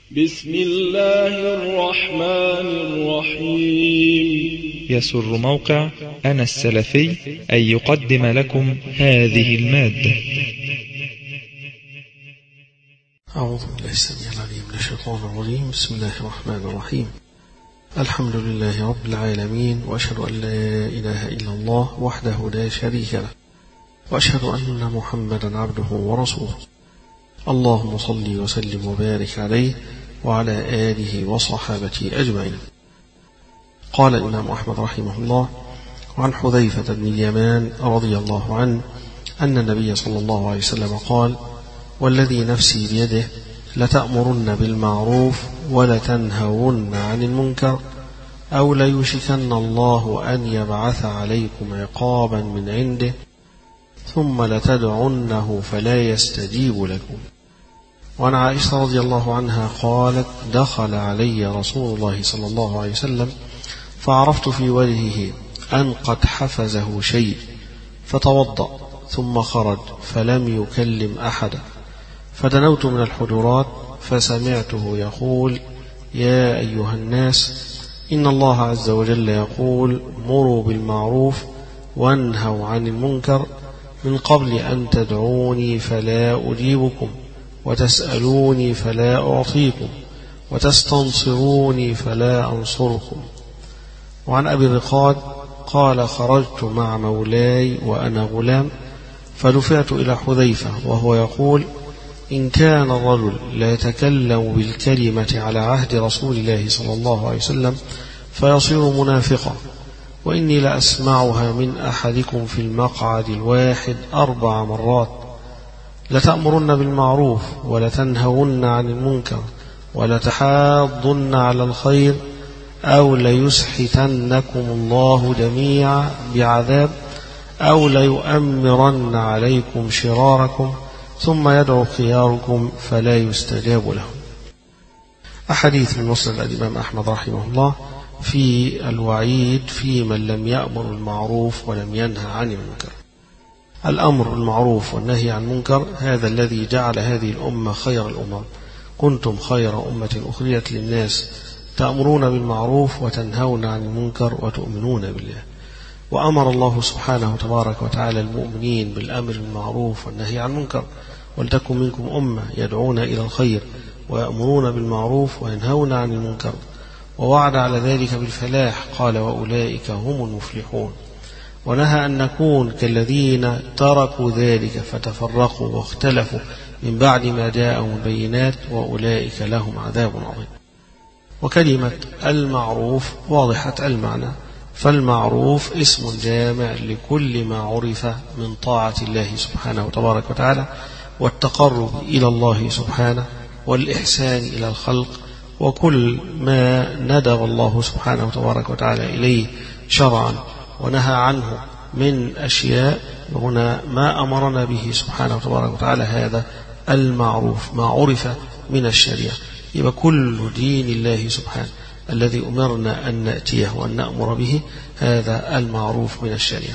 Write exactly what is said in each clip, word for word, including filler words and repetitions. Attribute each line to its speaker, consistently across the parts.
Speaker 1: بسم الله الرحمن الرحيم.
Speaker 2: يسر موقع أنا السلفي أن يقدم لكم هذه المادة.
Speaker 3: أعوذ بالله السميع العليم من الشيطان الرجيم. بسم الله الرحمن الرحيم. الحمد لله رب العالمين، وأشهد أن لا إله إلا الله وحده لا شريك له، وأشهد أن محمدا عبده ورسوله. اللهم صل وسلم وبارك عليه وعلى آله وصحابته أجمعين. قال الإمام أحمد رحمه الله: عن حذيفة بن اليمان رضي الله عنه أن النبي صلى الله عليه وسلم قال: والذي نفسي بيده لتأمرن بالمعروف ولتنهون عن المنكر أو ليوشكن الله أن يبعث عليكم عقابا من عنده ثم لتدعنه فلا يستجيب لكم. وعن عائشة رضي الله عنها قالت: دخل علي رسول الله صلى الله عليه وسلم فعرفت في وجهه أن قد حفزه شيء فتوضأ ثم خرج فلم يكلم أحدا، فدنوت من الحجرات فسمعته يقول: يا أيها الناس، إن الله عز وجل يقول: مروا بالمعروف وانهوا عن المنكر من قبل أن تدعوني فلا أجيبكم، وتسألوني فلا أعطيكم، وتستنصروني فلا أنصركم. وعن أبي الرقاد قال: خرجت مع مولاي وأنا غلام فدفعت إلى حذيفة وهو يقول: إن كان الرجل لا يتكلم بالكلمة على عهد رسول الله صلى الله عليه وسلم فيصير منافقا، وإني لأسمعها من أحدكم في المقعد الواحد أربع مرات: لتأمرن بالمعروف ولتنهون عن المنكر ولتحاضن على الخير أو ليسحتنكم الله جميعا بعذاب أو ليؤمرن عليكم شراركم ثم يدعو خياركم فلا يستجاب لهم. أحاديث من مسند الإمام أحمد رحمه الله في الوعيد في من لم يأمر بالمعروف ولم ينهى عن المنكر. الأمر بالمعروف والنهي عن المنكر هذا الذي جعل هذه الأمة خير الأمم. كنتم خير أمة أخرجت للناس تأمرون بالمعروف وتنهون عن المنكر وتؤمنون بالله. وأمر الله سبحانه تبارك وتعالى المؤمنين بالأمر بالمعروف والنهي عن المنكر: ولتكن منكم أمة يدعون إلى الخير ويأمرون بالمعروف وينهون عن المنكر، ووعد على ذلك بالفلاح، قال: وأولئك هم المفلحون. ونهى أن نكون كالذين تركوا ذلك فتفرقوا واختلفوا من بعد ما جاءهم البينات، وأولئك لهم عذاب عظيم. وكلمة المعروف واضحة المعنى، فالمعروف اسم جامع لكل ما عرف من طاعة الله سبحانه تبارك وتعالى والتقرب إلى الله سبحانه والإحسان إلى الخلق، وكل ما ندب الله سبحانه تبارك وتعالى إليه شرعا ونهى عنه من أشياء، هنا ما أمرنا به سبحانه تبارك وتعالى هذا المعروف ما عرف من الشريعة. يبقى كل دين الله سبحانه الذي أمرنا أن نأتيه وأن نأمر به هذا المعروف من الشريعة.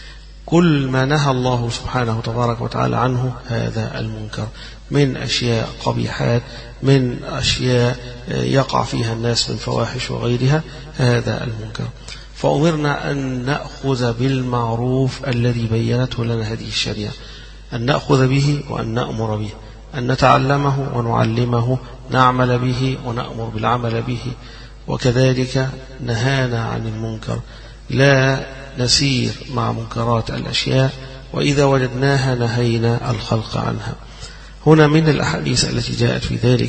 Speaker 3: كل ما نهى الله سبحانه تبارك وتعالى عنه هذا المنكر من أشياء قبيحات، من أشياء يقع فيها الناس من فواحش وغيرها، هذا المنكر. فأمرنا أن نأخذ بالمعروف الذي بينته لنا هذه الشريعة، أن نأخذ به وأن نأمر به، أن نتعلمه ونعلمه، نعمل به ونأمر بالعمل به. وكذلك نهانا عن المنكر، لا نسير مع منكرات الأشياء، وإذا وجدناها نهينا الخلق عنها. هنا من الأحاديث التي جاءت في ذلك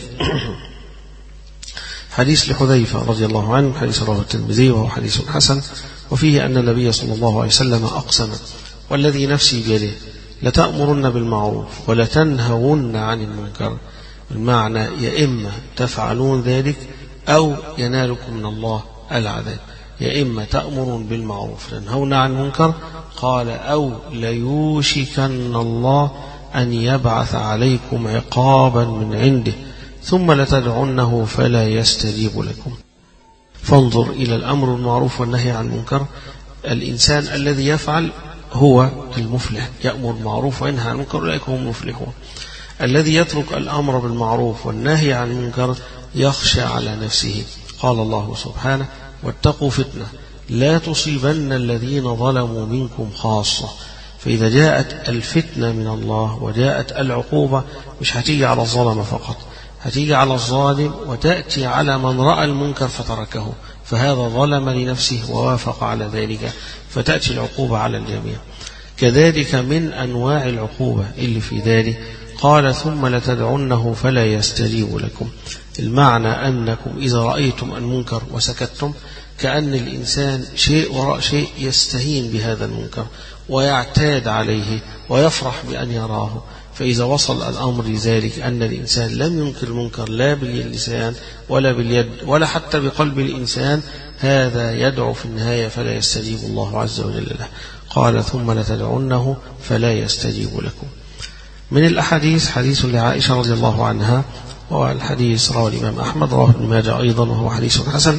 Speaker 3: حديث لحذيفة رضي الله عنه، حديث رواه الترمذي وهو حديث حسن، وفيه أن النبي صلى الله عليه وسلم أقسم: والذي نفسي بيده لتأمرن بالمعروف ولتنهون عن المنكر. المعنى يا إما تفعلون ذلك أو ينالكم من الله العذاب، يا إما تأمرون بالمعروف تنهون عن المنكر، قال: أو ليوشكن الله أن يبعث عليكم عقابا من عنده ثم لتدعنه فلا يستجيب لكم. فانظر إلى الأمر بالمعروف والنهي عن المنكر. الإنسان الذي يفعل هو المفلح، يأمر بالمعروف وينهى عن المنكر، أولئك هم المفلحون. الذي يترك الأمر بالمعروف والنهي عن المنكر يخشى على نفسه. قال الله سبحانه: واتقوا فتنة لا تصيبن الذين ظلموا منكم خاصة. فإذا جاءت الفتنة من الله وجاءت العقوبة مش هتيجي على الظلم فقط، هتيجي على الظالم وتأتي على من رأى المنكر فتركه، فهذا ظلم لنفسه ووافق على ذلك، فتأتي العقوبة على الجميع. كذلك من أنواع العقوبة اللي في ذلك قال: ثم لتدعنه فلا يستجيب لكم. المعنى أنكم إذا رأيتم المنكر وسكتتم، كأن الإنسان شيء وراء شيء يستهين بهذا المنكر ويعتاد عليه ويفرح بأن يراه. فإذا وصل الأمر لذلك أن الإنسان لم ينكر المنكر لا باللسان ولا باليد ولا حتى بقلب الإنسان، هذا يدعو في النهاية فلا يستجيب الله عز وجل له. قال: ثم لتدعنه فلا يستجيب لكم. من الأحاديث حديث لعائشة رضي الله عنها، والحديث رواه الإمام أحمد، رواه ابن ماجه أيضا، وهو حديث حسن.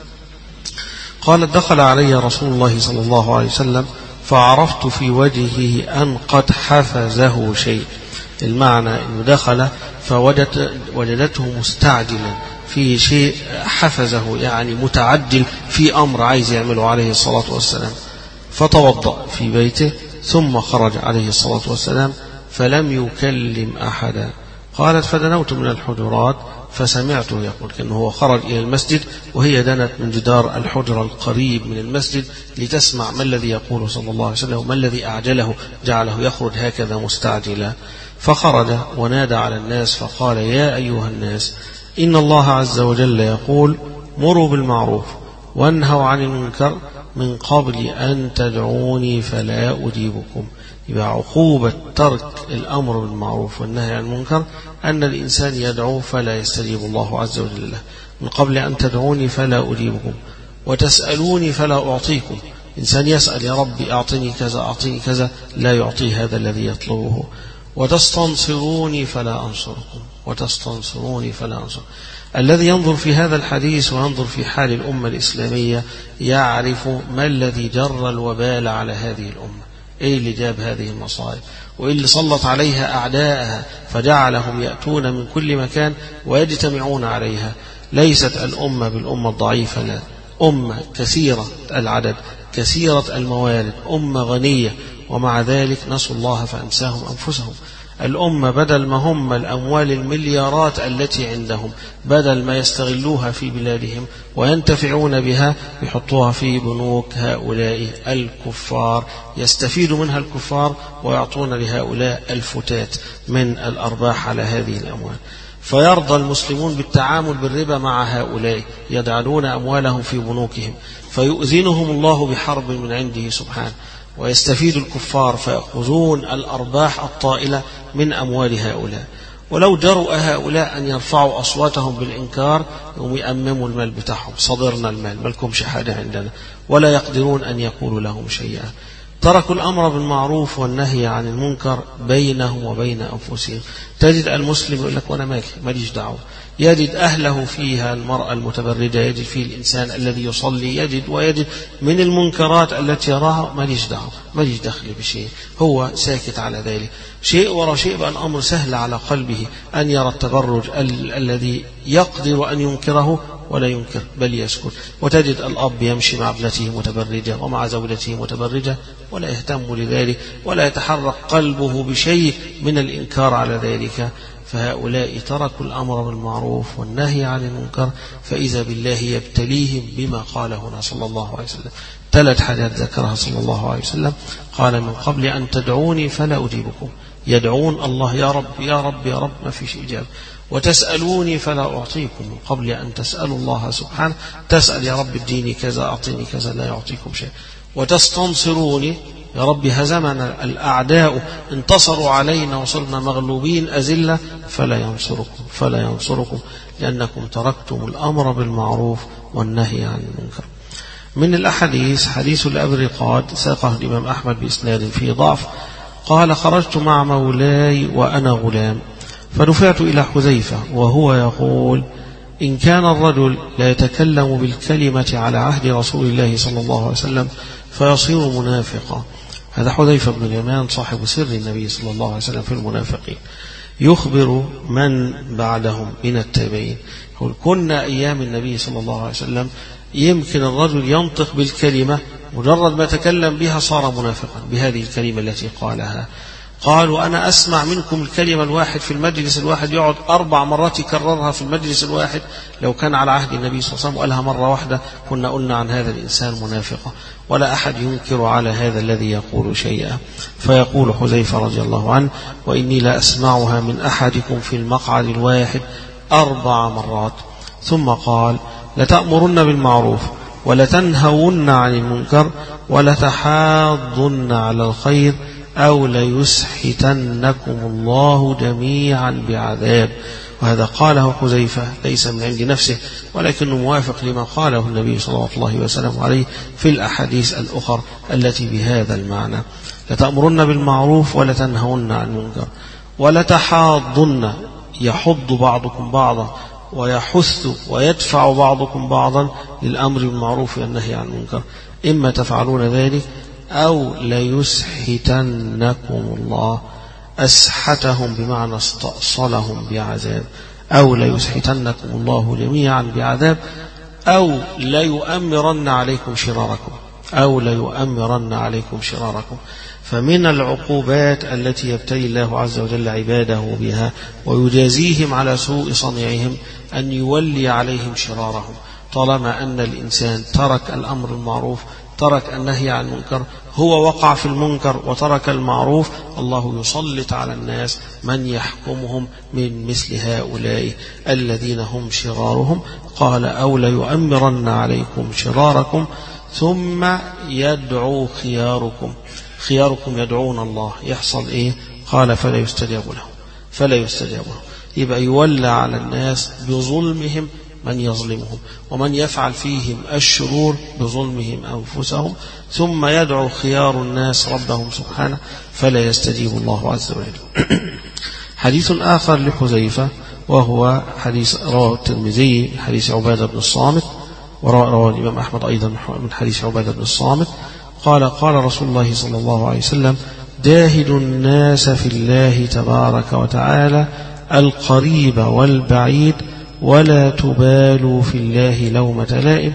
Speaker 3: قالت: دخل علي رسول الله صلى الله عليه وسلم فعرفت في وجهه أن قد حفزه شيء. المعنى أنه دخل فوجدت وجدته مستعجلا في شيء، حفزه يعني متعجل في أمر عايز يعمله عليه الصلاة والسلام. فتوضأ في بيته ثم خرج عليه الصلاة والسلام فلم يكلم أحدا. قالت: فدنوت من الحجرات فسمعته يقول، كأنه هو خرج إلى المسجد وهي دنت من جدار الحجرة القريب من المسجد لتسمع ما الذي يقول صلى الله عليه وسلم وما الذي أعجله جعله يخرج هكذا مستعجلا. فخرج ونادى على الناس فقال: يا أيها الناس، إن الله عز وجل يقول: مروا بالمعروف وانهوا عن المنكر من قبل أن تدعوني فلا أجيبكم. يبقى عقوبة ترك الأمر بالمعروف والنهي عن المنكر أن الإنسان يدعو فلا يستجيب الله عز وجل له. من قبل أن تدعوني فلا أجيبكم، وتسألوني فلا أعطيكم. إنسان يسأل: يا ربي أعطني كذا أعطني كذا، لا يعطي هذا الذي يطلبه. وتستنصروني فلا أنصركم، وتستنصروني فلا أنصر. الذي ينظر في هذا الحديث وينظر في حال الأمة الإسلامية يعرف ما الذي جر الوبال على هذه الأمة، إيه اللي جاب هذه المصائب، وإيه اللي سلط عليها أعداءها فجعلهم يأتون من كل مكان ويجتمعون عليها. ليست الأمة بالأمة الضعيفة، لا، أمة كثيرة العدد، كثيرة الموارد، أمة غنية، ومع ذلك نسوا الله فأنساهم أنفسهم. الأمة بدل ما هم الأموال المليارات التي عندهم، بدل ما يستغلوها في بلادهم وينتفعون بها، يحطوها في بنوك هؤلاء الكفار، يستفيد منها الكفار ويعطون لهؤلاء الفتات من الأرباح على هذه الأموال. فيرضى المسلمون بالتعامل بالربا مع هؤلاء، يجعلون أموالهم في بنوكهم، فيؤذنهم الله بحرب من عنده سبحانه، ويستفيد الكفار فيأخذون الأرباح الطائلة من أموال هؤلاء. ولو جرؤ هؤلاء أن يرفعوا أصواتهم بالإنكار يوم يأمموا المال بتاعهم، صدرنا المال، مالكمش حاجة عندنا، ولا يقدرون أن يقولوا لهم شيئا. تركوا الأمر بالمعروف والنهي عن المنكر بينهم وبين أنفسهم. تجد المسلم يقول لك: وأنا مالي، ماليش دعوة. يجد أهله فيها المرأة المتبرجة، يجد فيه الإنسان الذي يصلي، يجد ويجد من المنكرات التي يراها، ماليش دعوة، ماليش دخل بشيء، هو ساكت على ذلك. شيء وراء شيء بقى الأمر سهل على قلبه أن يرى التبرج ال- الذي يقدر أن ينكره ولا ينكر بل يسكت. وتجد الأب يمشي مع ابنته متبرجة ومع زوجته متبرجة ولا يهتم لذلك ولا يتحرك قلبه بشيء من الإنكار على ذلك. فهؤلاء تركوا الأمر بالمعروف والنهي عن المنكر، فإذا بالله يبتليهم بما قال هنا صلى الله عليه وسلم. ثلاث حاجات ذكرها صلى الله عليه وسلم. قال: من قبل أن تدعوني فلا أجيبكم، يدعون الله: يا رب يا رب يا رب، ما فيش إجابة. وتسألوني فلا أعطيكم، من قبل أن تسألوا الله سبحانه، تسأل: يا رب اديني كذا أعطيني كذا، لا يعطيكم شيء. وتستنصروني، يا رب هزمنا الأعداء، انتصروا علينا وصرنا مغلوبين أذلة، فلا ينصركم فلا ينصركم لأنكم تركتم الأمر بالمعروف والنهي عن المنكر. من الأحاديث حديث الأبرقاد، ساقه الإمام أحمد بإسناد فيه ضعف. قال: خرجت مع مولاي وأنا غلام، فدفعت إلى حذيفة وهو يقول: إن كان الرجل لا يتكلم بالكلمة على عهد رسول الله صلى الله عليه وسلم فيصير منافقا. هذا حذيفة بن اليمان صاحب سر النبي صلى الله عليه وسلم في المنافقين. يخبر من بعدهم من التابعين. يقول كنا أيام النبي صلى الله عليه وسلم يمكن الرجل ينطق بالكلمة مجرد ما تكلم بها صار منافقا بهذه الكلمة التي قالها. قالوا أنا أسمع منكم الكلمة الواحد في المجلس الواحد يقعد أربع مرات يكررها في المجلس الواحد. لو كان على عهد النبي صلى الله عليه وسلم وقالها مرة واحدة كنا قلنا عن هذا الإنسان منافقا، ولا أحد ينكر على هذا الذي يقول شيئا. فيقول حذيفة رضي الله عنه وإني لا أسمعها من أحدكم في المقعد الواحد أربع مرات. ثم قال لتأمرن بالمعروف ولتنهون عن المنكر ولتحاضن على الخير أو ليسحتنكم الله جميعا بعذاب. وهذا قاله حذيفة ليس من عند نفسه ولكنه موافق لما قاله النبي صلى الله عليه وسلم عليه في الأحاديث الأخرى التي بهذا المعنى. لتأمرن بالمعروف ولتنهون عن المنكر ولتحاضن، يحض بعضكم بعضا ويحث ويدفع بعضكم بعضا للأمر بالمعروف والنهي عن المنكر، إما تفعلون ذلك أو ليسحتنكم الله. أسحتهم بمعنى استأصلهم بعذاب، أو ليسحتنكم الله جميعا بعذاب، أو ليؤمرن عليكم شراركم، أو ليؤمرن عليكم شراركم. فمن العقوبات التي يبتلي الله عز وجل عباده بها ويجازيهم على سوء صنيعهم أن يولي عليهم شرارهم. طالما أن الإنسان ترك الأمر المعروف، ترك النهي عن المنكر، هو وقع في المنكر وترك المعروف، الله يسلط على الناس من يحكمهم من مثل هؤلاء الذين هم شرارهم. قال أو ليؤمرن عليكم شراركم ثم يدعو خياركم. خياركم يدعون الله، يحصل إيه؟ قال فلا يستجاب لهم، فلا يستجاب لهم. يبقى يولى على الناس بظلمهم من يظلمهم ومن يفعل فيهم الشرور بظلمهم أنفسهم، ثم يدعو خيار الناس ربهم سبحانه فلا يستجيب الله عز وجل. حديث آخر لحذيفة وهو حديث رواه الترمذي حديث عبادة بن الصامت، ورواه الإمام أحمد أيضا من حديث عبادة بن الصامت قال قال رسول الله صلى الله عليه وسلم جاهدوا الناس في الله تبارك وتعالى القريب والبعيد ولا تبالوا في الله لومة لائم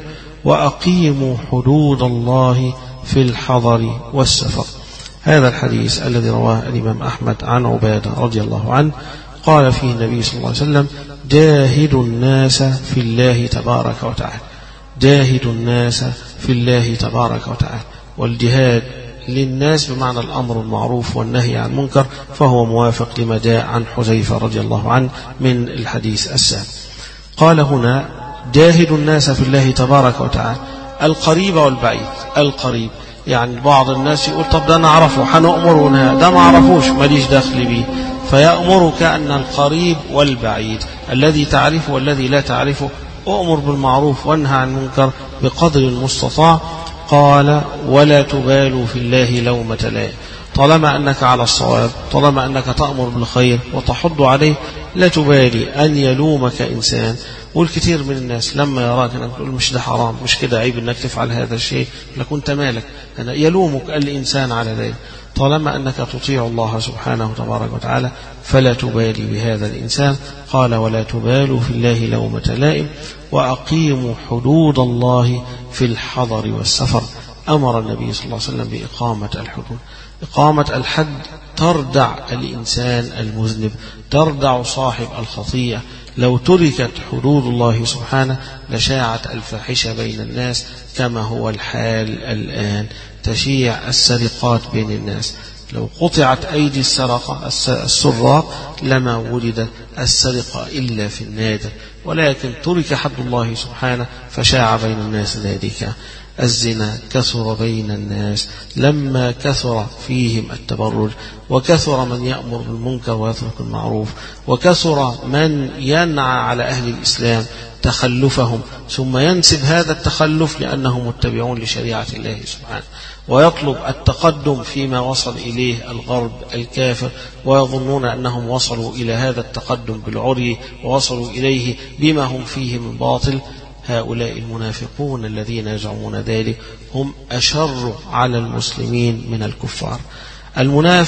Speaker 3: وأقيموا حدود الله في الحضر والسفر. هذا الحديث الذي رواه الإمام أحمد عن عبادة رضي الله عنه قال فيه النبي صلى الله عليه وسلم جاهدوا الناس في الله تبارك وتعالى. جاهدوا الناس في الله تبارك وتعالى، والجهاد للناس بمعنى الأمر المعروف والنهي عن المنكر، فهو موافق لما جاء عن حذيفة رضي الله عنه من الحديث السابق. قال هنا جاهدوا الناس في الله تبارك وتعالى القريب والبعيد. القريب يعني بعض الناس يقول طب ده أنا أعرفه حنأمرنا، ده ما أعرفوش ماليش دخل بيه، فيأمرك أن القريب والبعيد الذي تعرفه والذي لا تعرفه أؤمر بالمعروف وانهى عن المنكر بقدر المستطاع. قال ولا تبالوا في الله لومة لائم. طالما أنك على الصواب، طالما أنك تأمر بالخير وتحض عليه، لا تبالي أن يلومك إنسان. والكثير من الناس لما يراك أنك تقول مش ده حرام، مش كده عيب أنك تفعل هذا الشيء، لكنت مالك، أنا يلومك الإنسان على ذلك. طالما أنك تطيع الله سبحانه تبارك وتعالى فلا تبالي بهذا الإنسان. قال ولا تبالوا في الله لومة لائم وأقيموا حدود الله في الحضر والسفر. أمر النبي صلى الله عليه وسلم بإقامة الحدود. إقامة الحد تردع الإنسان المذنب، تردع صاحب الخطيئة. لو تركت حدود الله سبحانه لشاعت الفاحشة بين الناس كما هو الحال الآن، تشيع السرقات بين الناس. لو قطعت أيدي السرقة السراق لما ولدت السرقة إلا في النادر، ولكن ترك حد الله سبحانه فشاع بين الناس ذلك. الزنا كثر بين الناس لما كثر فيهم التبرج، وكثر من يأمر بالمنكر ويترك المعروف، وكثر من ينعى على أهل الإسلام تخلفهم ثم ينسب هذا التخلف لأنهم متبعون لشريعة الله سبحانه، ويطلب التقدم فيما وصل إليه الغرب الكافر، ويظنون أنهم وصلوا إلى هذا التقدم بالعري ووصلوا إليه بما هم فيه من باطل. هؤلاء المنافقون الذين يزعمون ذلك هم أشر على المسلمين من الكفار. المنافق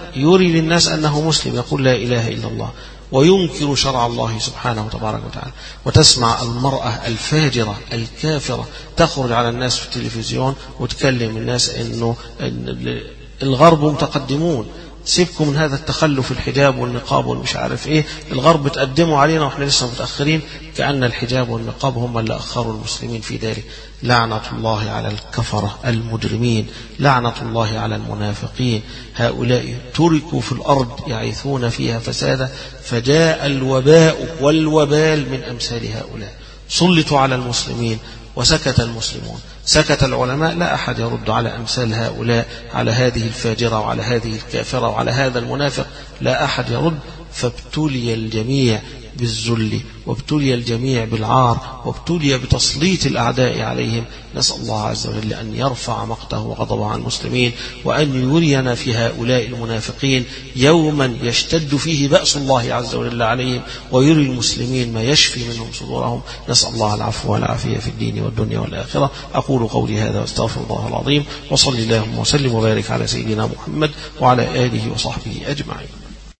Speaker 3: يري للناس أنه مسلم يقول لا إله إلا الله وينكر شرع الله سبحانه وتبارك وتعالى. وتسمع المرأة الفاجرة الكافرة تخرج على الناس في التلفزيون وتكلم الناس إنه الغرب متقدمون، سيبكم من هذا التخلف، الحجاب والنقاب والمش عارف ايه، الغرب تقدموا علينا واحنا لسه متأخرين، كأن الحجاب والنقاب هم اللي أخروا المسلمين في ذلك. لعنة الله على الكفرة المجرمين، لعنة الله على المنافقين، هؤلاء تركوا في الأرض يعيثون فيها فسادا فجاء الوباء والوبال من أمثال هؤلاء. سلطوا على المسلمين وسكت المسلمون، سكت العلماء، لا أحد يرد على أمثال هؤلاء، على هذه الفاجرة وعلى هذه الكافرة وعلى هذا المنافق، لا أحد يرد. فابتلي الجميع بالذل، وابتلي الجميع بالعار، وابتلي بتسليط الأعداء عليهم. نسأل الله عز وجل أن يرفع مقته وغضبه عن المسلمين، وأن يرينا في هؤلاء المنافقين يوما يشتد فيه بأس الله عز وجل عليهم، ويري المسلمين ما يشفي منهم صدورهم. نسأل الله العفو والعافية في الدين والدنيا والآخرة. أقول قولي هذا واستغفر الله العظيم، وصلي اللهم وسلم وبارك على سيدنا محمد وعلى آله وصحبه أجمعين.